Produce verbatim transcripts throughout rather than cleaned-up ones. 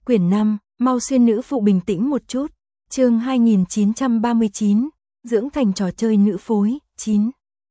Quyển năm, mau xuyên nữ phụ bình tĩnh một chút. Chương hai nghìn chín trăm ba mươi chín, dưỡng thành trò chơi nữ phối, chín.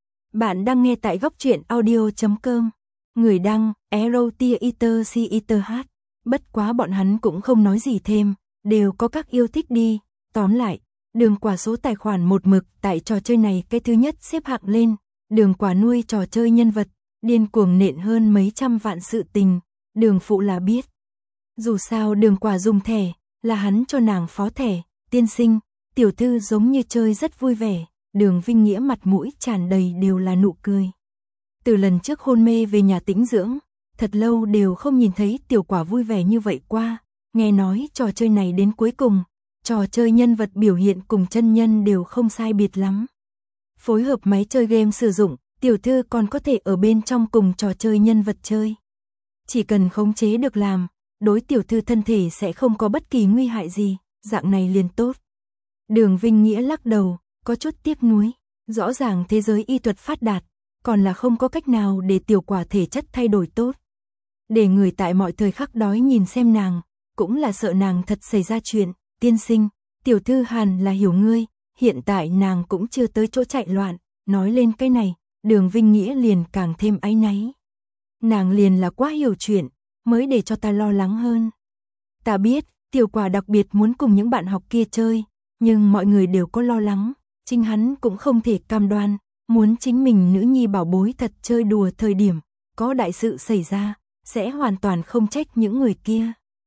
Bạn đang nghe tại góc truyện audio chấm com. Người đăng, Erotiater Citer H. Bất quá bọn hắn cũng không nói gì thêm, đều có các yêu thích đi. Tóm lại, Đường Quả số tài khoản một mực tại trò chơi này cái thứ nhất xếp hạng lên. Đường Quả nuôi trò chơi nhân vật, điên cuồng nện hơn mấy trăm vạn sự tình. Đường phụ là biết. Dù sao Đường Quả dùng thẻ, là hắn cho nàng phó thẻ, tiên sinh, tiểu thư giống như chơi rất vui vẻ. Đường Vinh Nghĩa mặt mũi tràn đầy đều là nụ cười. Từ lần trước hôn mê về nhà tĩnh dưỡng, thật lâu đều không nhìn thấy Tiểu Quả vui vẻ như vậy qua. Nghe nói trò chơi này đến cuối cùng, trò chơi nhân vật biểu hiện cùng chân nhân đều không sai biệt lắm. Phối hợp máy chơi game sử dụng, tiểu thư còn có thể ở bên trong cùng trò chơi nhân vật chơi. Chỉ cần khống chế được làm, đối tiểu thư thân thể sẽ không có bất kỳ nguy hại gì, dạng này liền tốt. Đường Vinh Nghĩa lắc đầu, có chút tiếc nuối. Rõ ràng thế giới y thuật phát đạt, còn là không có cách nào để Tiểu Quả thể chất thay đổi tốt. Để người tại mọi thời khắc đói nhìn xem nàng, cũng là sợ nàng thật xảy ra chuyện. Tiên sinh, tiểu thư hẳn là hiểu ngươi, hiện tại nàng cũng chưa tới chỗ chạy loạn. Nói lên cái này, Đường Vinh Nghĩa liền càng thêm áy náy. Nàng liền là quá hiểu chuyện, mới để cho ta lo lắng hơn. Ta biết, Tiểu Quả đặc biệt muốn cùng những bạn học kia chơi, nhưng mọi người đều có lo lắng, chính hắn cũng không thể cam đoan, muốn chính mình nữ nhi bảo bối thật chơi đùa thời điểm, có đại sự xảy ra, sẽ hoàn toàn không trách những người kia.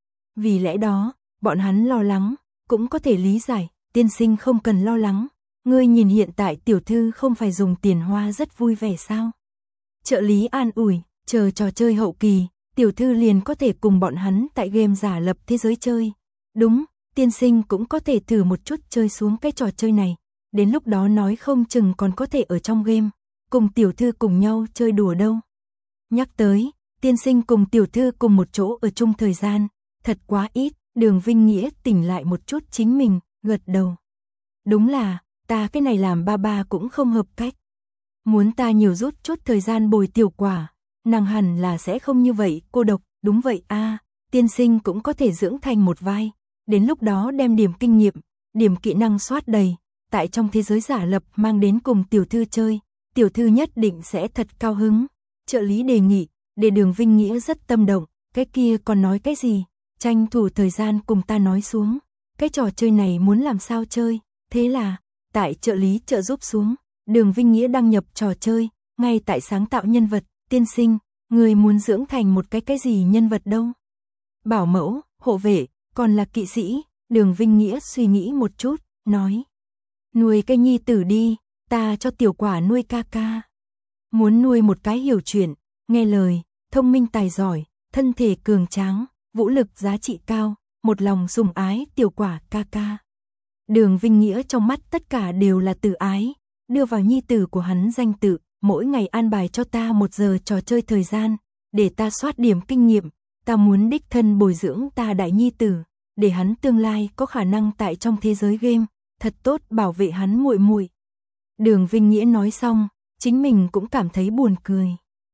Vì lẽ đó, bọn hắn lo lắng, cũng có thể lý giải, tiên sinh không cần lo lắng, ngươi nhìn hiện tại tiểu thư không phải dùng tiền hoa rất vui vẻ sao. Trợ lý an ủi, chờ trò chơi hậu kỳ, tiểu thư liền có thể cùng bọn hắn tại game giả lập thế giới chơi. Đúng, tiên sinh cũng có thể thử một chút chơi xuống cái trò chơi này, đến lúc đó nói không chừng còn có thể ở trong game, cùng tiểu thư cùng nhau chơi đùa đâu. Nhắc tới, tiên sinh cùng tiểu thư cùng một chỗ ở chung thời gian, thật quá ít. Đường Vinh Nghĩa tỉnh lại một chút chính mình, gật đầu. Đúng là, ta cái này làm ba ba cũng không hợp cách. Muốn ta nhiều rút chút thời gian bồi Tiểu Quả, nàng hẳn là sẽ không như vậy cô độc. Đúng vậy a, tiên sinh cũng có thể dưỡng thành một vai, đến lúc đó đem điểm kinh nghiệm, điểm kỹ năng soát đầy, tại trong thế giới giả lập mang đến cùng tiểu thư chơi, tiểu thư nhất định sẽ thật cao hứng. Trợ lý đề nghị, để Đường Vinh Nghĩa rất tâm động, cái kia còn nói cái gì, tranh thủ thời gian cùng ta nói xuống, cái trò chơi này muốn làm sao chơi. Thế là, tại trợ lý trợ giúp xuống, Đường Vinh Nghĩa đăng nhập trò chơi, ngay tại sáng tạo nhân vật. Tiên sinh, người muốn dưỡng thành một cái cái gì nhân vật đâu? Bảo mẫu, hộ vệ, còn là kỵ sĩ? Đường Vinh Nghĩa suy nghĩ một chút, nói. Nuôi cái nhi tử đi, ta cho Tiểu Quả nuôi ca ca. Muốn nuôi một cái hiểu chuyện, nghe lời, thông minh tài giỏi, thân thể cường tráng, vũ lực giá trị cao, một lòng sủng ái Tiểu Quả ca ca. Đường Vinh Nghĩa trong mắt tất cả đều là từ ái, đưa vào nhi tử của hắn danh tự, mỗi ngày an bài cho ta một giờ trò chơi thời gian, để ta soát điểm kinh nghiệm, ta muốn đích thân bồi dưỡng ta đại nhi tử, để hắn tương lai có khả năng tại trong thế giới game, thật tốt bảo vệ hắn muội muội. Đường Vinh Nghĩa nói xong, chính mình cũng cảm thấy buồn cười.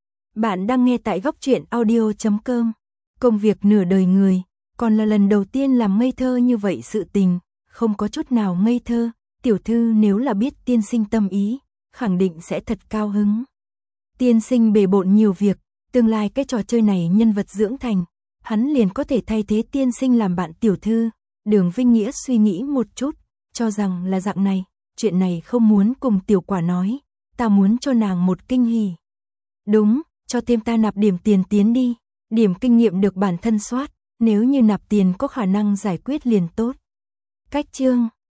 Bạn đang nghe tại góc truyện audio chấm com. Công việc nửa đời người, còn là lần đầu tiên làm ngây thơ như vậy sự tình, không có chút nào ngây thơ. Tiểu thư nếu là biết tiên sinh tâm ý, khẳng định sẽ thật cao hứng. Tiên sinh bề bộn nhiều việc, tương lai cái trò chơi này nhân vật dưỡng thành, hắn liền có thể thay thế tiên sinh làm bạn tiểu thư. Đường Vinh Nghĩa suy nghĩ một chút, cho rằng là dạng này, chuyện này không muốn cùng Tiểu Quả nói, ta muốn cho nàng một kinh hỉ. Đúng, cho thêm ta nạp điểm tiền tiến đi, điểm kinh nghiệm được bản thân soát, nếu như nạp tiền có khả năng giải quyết liền tốt. Cách chương